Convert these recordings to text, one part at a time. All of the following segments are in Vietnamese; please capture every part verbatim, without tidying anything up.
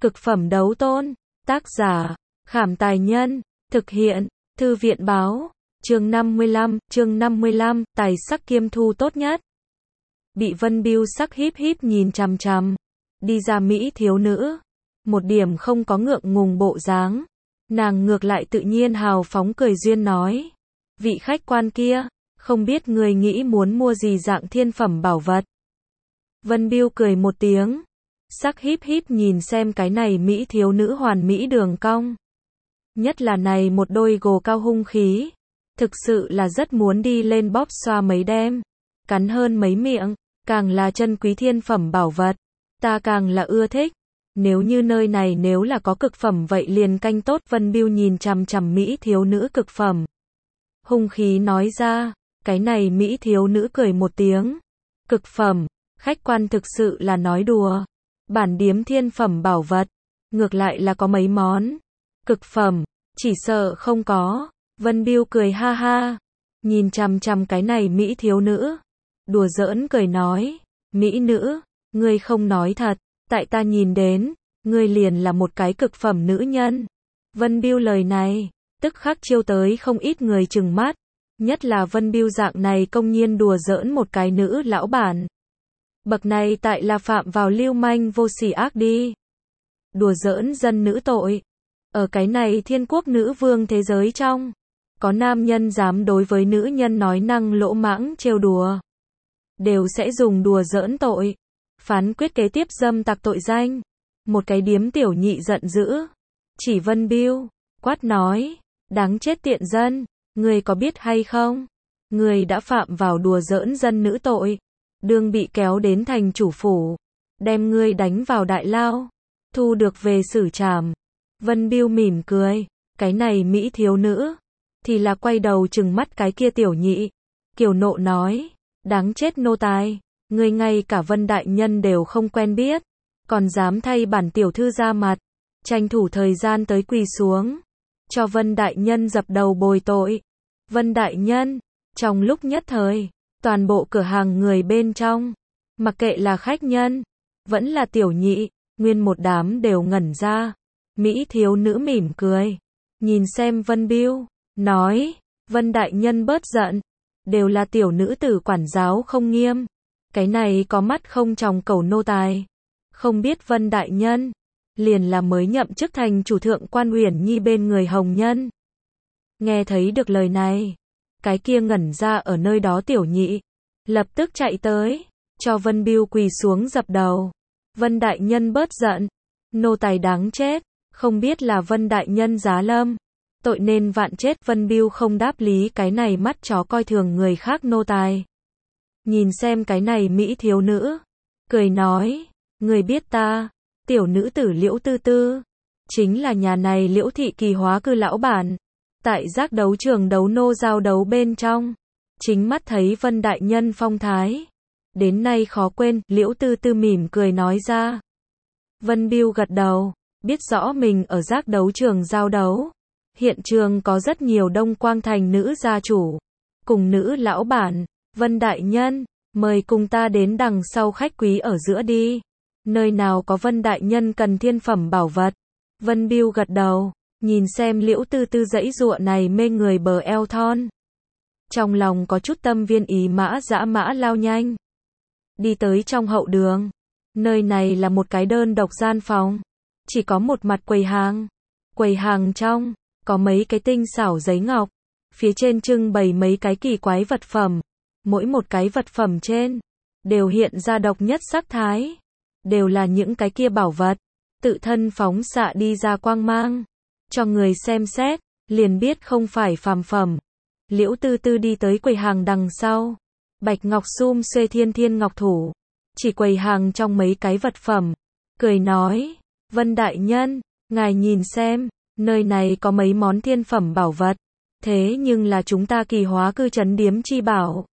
Cực phẩm đấu tôn. Tác giả, Khảm Tài Nhân. Thực hiện, Thư viện Báo. Chương năm mươi lăm, chương năm mươi lăm, tài sắc kiêm thu tốt nhất. Bị Vân Bưu sắc híp híp nhìn chằm chằm. Đi ra Mỹ thiếu nữ. Một điểm không có ngượng ngùng bộ dáng. Nàng ngược lại tự nhiên hào phóng cười duyên nói. Vị khách quan kia, không biết người nghĩ muốn mua gì dạng thiên phẩm bảo vật. Vân Bưu cười một tiếng. Sắc híp híp nhìn xem cái này Mỹ thiếu nữ hoàn mỹ đường cong. Nhất là này một đôi gồ cao hung khí. Thực sự là rất muốn đi lên bóp xoa mấy đêm. Cắn hơn mấy miệng. Càng là chân quý thiên phẩm bảo vật. Ta càng là ưa thích. Nếu như nơi này nếu là có cực phẩm vậy liền canh tốt. Vân Bưu nhìn chằm chằm Mỹ thiếu nữ cực phẩm. Hung khí nói ra. Cái này Mỹ thiếu nữ cười một tiếng. Cực phẩm. Khách quan thực sự là nói đùa. Bản điếm thiên phẩm bảo vật. Ngược lại là có mấy món. Cực phẩm. Chỉ sợ không có. Vân Bưu cười ha ha. Nhìn chằm chằm cái này Mỹ thiếu nữ. Đùa giỡn cười nói. Mỹ nữ. Ngươi không nói thật. Tại ta nhìn đến. Ngươi liền là một cái cực phẩm nữ nhân. Vân Bưu lời này. Tức khắc chiêu tới không ít người chừng mắt. Nhất là Vân Bưu dạng này công nhiên đùa giỡn một cái nữ lão bản. Bậc này tại là phạm vào lưu manh vô sỉ ác đi. Đùa giỡn dân nữ tội. Ở cái này thiên quốc nữ vương thế giới trong. Có nam nhân dám đối với nữ nhân nói năng lỗ mãng trêu đùa. Đều sẽ dùng đùa giỡn tội. Phán quyết kế tiếp dâm tặc tội danh. Một cái điếm tiểu nhị giận dữ. Chỉ Vân Bưu. Quát nói. Đáng chết tiện dân. Người có biết hay không? Người đã phạm vào đùa giỡn dân nữ tội. Đương bị kéo đến thành chủ phủ. Đem ngươi đánh vào đại lao. Thu được về xử trảm. Vân Bưu mỉm cười. Cái này Mỹ thiếu nữ. Thì là quay đầu trừng mắt cái kia tiểu nhị. Kiều nộ nói. Đáng chết nô tài. Ngươi ngay cả Vân đại nhân đều không quen biết. Còn dám thay bản tiểu thư ra mặt. Tranh thủ thời gian tới quỳ xuống. Cho Vân đại nhân dập đầu bồi tội. Vân đại nhân. Trong lúc nhất thời. Toàn bộ cửa hàng người bên trong. Mặc kệ là khách nhân. Vẫn là tiểu nhị. Nguyên một đám đều ngẩn ra. Mỹ thiếu nữ mỉm cười. Nhìn xem Vân Bưu. Nói. Vân đại nhân bớt giận. Đều là tiểu nữ tử quản giáo không nghiêm. Cái này có mắt không tròng cẩu nô tài. Không biết Vân đại nhân. Liền là mới nhậm chức thành chủ thượng quan Uyển Nhi bên người hồng nhân. Nghe thấy được lời này. Cái kia ngẩn ra ở nơi đó tiểu nhị. Lập tức chạy tới. Cho Vân Bưu quỳ xuống dập đầu. Vân đại nhân bớt giận. Nô tài đáng chết. Không biết là Vân đại nhân giá lâm. Tội nên vạn chết. Vân Bưu không đáp lý cái này mắt chó coi thường người khác nô tài. Nhìn xem cái này Mỹ thiếu nữ. Cười nói. Người biết ta. Tiểu nữ tử Liễu Tư Tư. Chính là nhà này Liễu thị kỳ hóa cư lão bản. Tại giác đấu trường đấu nô giao đấu bên trong. Chính mắt thấy Vân đại nhân phong thái. Đến nay khó quên. Liễu Tư Tư mỉm cười nói ra. Vân Bưu gật đầu. Biết rõ mình ở giác đấu trường giao đấu. Hiện trường có rất nhiều Đông Quang thành nữ gia chủ. Cùng nữ lão bản. Vân đại nhân. Mời cùng ta đến đằng sau khách quý ở giữa đi. Nơi nào có Vân đại nhân cần thiên phẩm bảo vật. Vân Bưu gật đầu. Nhìn xem Liễu Tư Tư dãy dụa này mê người bờ eo thon. Trong lòng có chút tâm viên ý mã dã mã lao nhanh. Đi tới trong hậu đường. Nơi này là một cái đơn độc gian phòng. Chỉ có một mặt quầy hàng. Quầy hàng trong. Có mấy cái tinh xảo giấy ngọc. Phía trên trưng bày mấy cái kỳ quái vật phẩm. Mỗi một cái vật phẩm trên. Đều hiện ra độc nhất sắc thái. Đều là những cái kia bảo vật. Tự thân phóng xạ đi ra quang mang. Cho người xem xét. Liền biết không phải phàm phẩm. Liễu Tư Tư đi tới quầy hàng đằng sau. Bạch ngọc sum xuê thiên thiên ngọc thủ. Chỉ quầy hàng trong mấy cái vật phẩm. Cười nói. Vân đại nhân. Ngài nhìn xem. Nơi này có mấy món thiên phẩm bảo vật. Thế nhưng là chúng ta kỳ hóa cư trấn điếm chi bảo.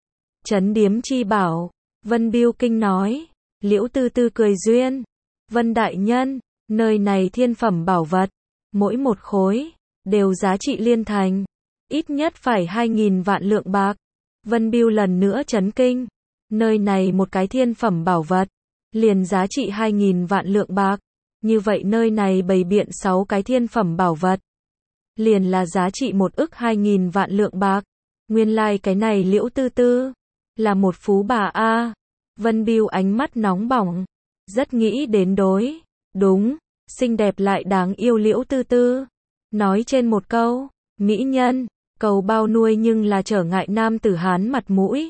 Trấn điếm chi bảo. Vân Bưu kinh nói. Liễu Tư Tư cười duyên. Vân đại nhân. Nơi này thiên phẩm bảo vật. Mỗi một khối. Đều giá trị liên thành. Ít nhất phải hai nghìn vạn lượng bạc. Vân Bưu lần nữa chấn kinh. Nơi này một cái thiên phẩm bảo vật. Liền giá trị hai nghìn vạn lượng bạc. Như vậy nơi này bày biện sáu cái thiên phẩm bảo vật. Liền là giá trị một ức hai nghìn vạn lượng bạc. Nguyên lai like cái này Liễu Tư Tư là một phú bà a. Vân Biêu ánh mắt nóng bỏng, rất nghĩ đến đối. Đúng, xinh đẹp lại đáng yêu Liễu Tư Tư. Nói trên một câu, mỹ nhân, cầu bao nuôi nhưng là trở ngại nam tử Hán mặt mũi.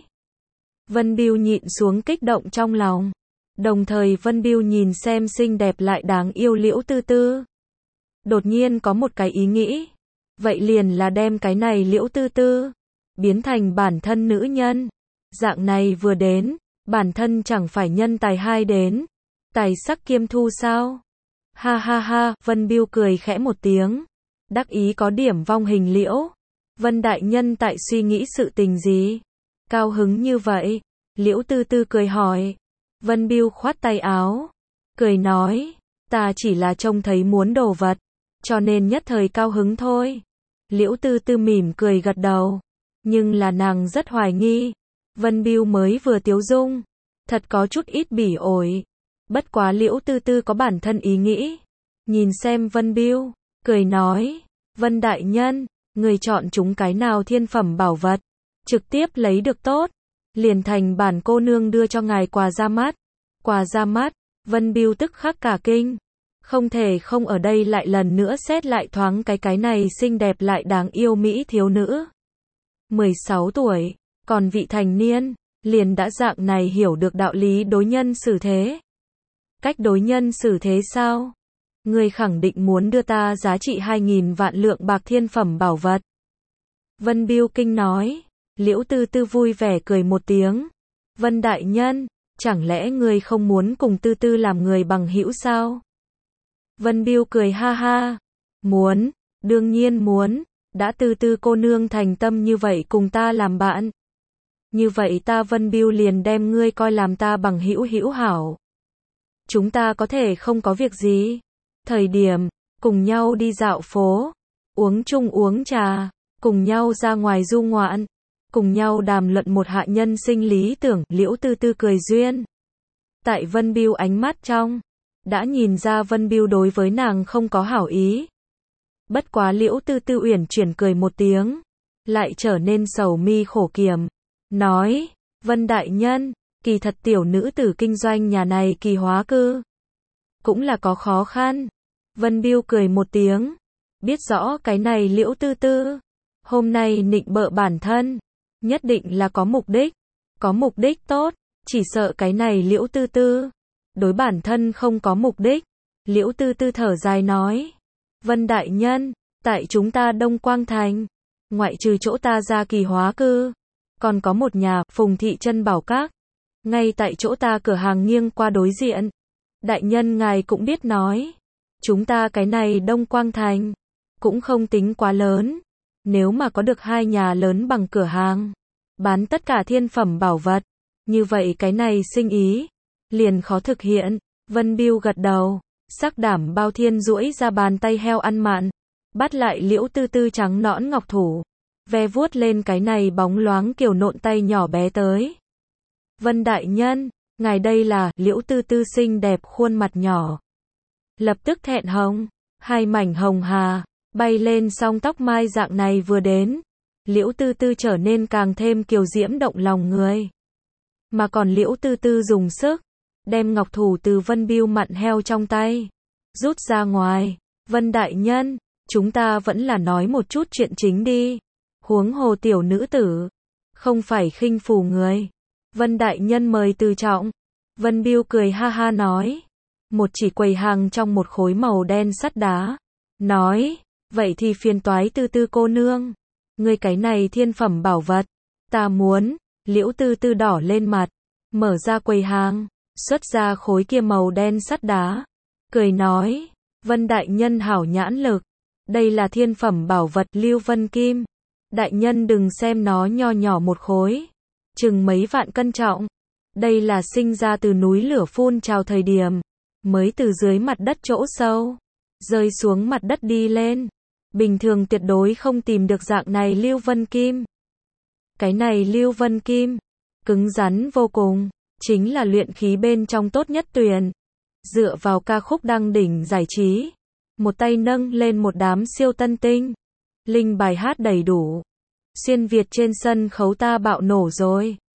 Vân Biêu nhịn xuống kích động trong lòng. Đồng thời Vân Biêu nhìn xem xinh đẹp lại đáng yêu Liễu Tư Tư. Đột nhiên có một cái ý nghĩ. Vậy liền là đem cái này Liễu Tư Tư biến thành bản thân nữ nhân. Dạng này vừa đến, bản thân chẳng phải nhân tài hai đến. Tài sắc kiêm thu sao? Ha ha ha, Vân Biêu cười khẽ một tiếng. Đắc ý có điểm vong hình Liễu. Vân đại nhân tại suy nghĩ sự tình gì? Cao hứng như vậy. Liễu Tư Tư cười hỏi. Vân Biêu khoát tay áo. Cười nói. Ta chỉ là trông thấy muốn đồ vật. Cho nên nhất thời cao hứng thôi. Liễu Tư Tư mỉm cười gật đầu. Nhưng là nàng rất hoài nghi. Vân Biêu mới vừa tiếu dung. Thật có chút ít bỉ ổi. Bất quá Liễu Tư Tư có bản thân ý nghĩ. Nhìn xem Vân Biêu. Cười nói. Vân đại nhân. Người chọn chúng cái nào thiên phẩm bảo vật. Trực tiếp lấy được tốt. Liền thành bản cô nương đưa cho ngài quà ra mắt. Quà ra mắt. Vân Biêu tức khắc cả kinh. Không thể không ở đây lại lần nữa xét lại thoáng cái cái này xinh đẹp lại đáng yêu mỹ thiếu nữ. mười sáu tuổi, còn vị thành niên, liền đã dạng này hiểu được đạo lý đối nhân xử thế. Cách đối nhân xử thế sao? Người khẳng định muốn đưa ta giá trị hai nghìn vạn lượng bạc thiên phẩm bảo vật. Vân Biêu kinh nói. Liễu Tư Tư vui vẻ cười một tiếng. Vân đại nhân, chẳng lẽ người không muốn cùng Tư Tư làm người bằng hữu sao? Vân Biêu cười ha ha. Muốn, đương nhiên muốn, đã Tư Tư cô nương thành tâm như vậy cùng ta làm bạn. Như vậy ta Vân Biêu liền đem ngươi coi làm ta bằng hữu hữu hảo. Chúng ta có thể không có việc gì. Thời điểm, cùng nhau đi dạo phố, uống chung uống trà, cùng nhau ra ngoài du ngoạn, cùng nhau đàm luận một hạ nhân sinh lý tưởng, Liễu Tư Tư cười duyên. Tại Vân Biêu ánh mắt trong, đã nhìn ra Vân Biêu đối với nàng không có hảo ý. Bất quá Liễu Tư Tư uyển chuyển cười một tiếng, lại trở nên sầu mi khổ kiểm, nói, Vân đại nhân, kỳ thật tiểu nữ tử kinh doanh nhà này Kỳ Hóa Cư cũng là có khó khăn. Vân Biêu cười một tiếng, biết rõ cái này Liễu Tư Tư hôm nay nịnh bợ bản thân, nhất định là có mục đích, có mục đích tốt, chỉ sợ cái này Liễu Tư Tư đối bản thân không có mục đích. Liễu Tư Tư thở dài nói, Vân đại nhân, tại chúng ta Đông Quang Thành, ngoại trừ chỗ ta ra Kỳ Hóa Cư, còn có một nhà, Phùng Thị Chân Bảo Các, ngay tại chỗ ta cửa hàng nghiêng qua đối diện. Đại nhân ngài cũng biết nói, chúng ta cái này Đông Quang Thành, cũng không tính quá lớn, nếu mà có được hai nhà lớn bằng cửa hàng, bán tất cả thiên phẩm bảo vật, như vậy cái này sinh ý, liền khó thực hiện. Vân Biêu gật đầu, sắc đảm bao thiên duỗi ra bàn tay heo ăn mặn, bắt lại Liễu Tư Tư trắng nõn ngọc thủ, ve vuốt lên cái này bóng loáng kiều nộn tay nhỏ bé tới. Vân đại nhân, ngài đây là, Liễu Tư Tư xinh đẹp khuôn mặt nhỏ, lập tức thẹn hồng, hai mảnh hồng hà, bay lên song tóc mai dạng này vừa đến, Liễu Tư Tư trở nên càng thêm kiều diễm động lòng người. Mà còn Liễu Tư Tư dùng sức, đem ngọc thủ từ Vân Biêu mặn heo trong tay, rút ra ngoài. Vân đại nhân, chúng ta vẫn là nói một chút chuyện chính đi. Huống hồ tiểu nữ tử, không phải khinh phù người. Vân đại nhân mời từ trọng. Vân Biêu cười ha ha nói. Một chỉ quầy hàng trong một khối màu đen sắt đá. Nói, vậy thì phiền toái Tư Tư cô nương. Người cái này thiên phẩm bảo vật, ta muốn. Liễu Tư Tư đỏ lên mặt, mở ra quầy hàng, xuất ra khối kia màu đen sắt đá, cười nói, Vân đại nhân hảo nhãn lực, đây là thiên phẩm bảo vật Lưu Vân Kim, đại nhân đừng xem nó nho nhỏ một khối, chừng mấy vạn cân trọng, đây là sinh ra từ núi lửa phun trào thời điểm, mới từ dưới mặt đất chỗ sâu, rơi xuống mặt đất đi lên, bình thường tuyệt đối không tìm được dạng này Lưu Vân Kim. Cái này Lưu Vân Kim, cứng rắn vô cùng, chính là luyện khí bên trong tốt nhất tuyển. Dựa vào ca khúc đăng đỉnh giải trí, một tay nâng lên một đám siêu tân tinh. Linh bài hát đầy đủ. Xuyên Việt trên sân khấu ta bạo nổ rồi.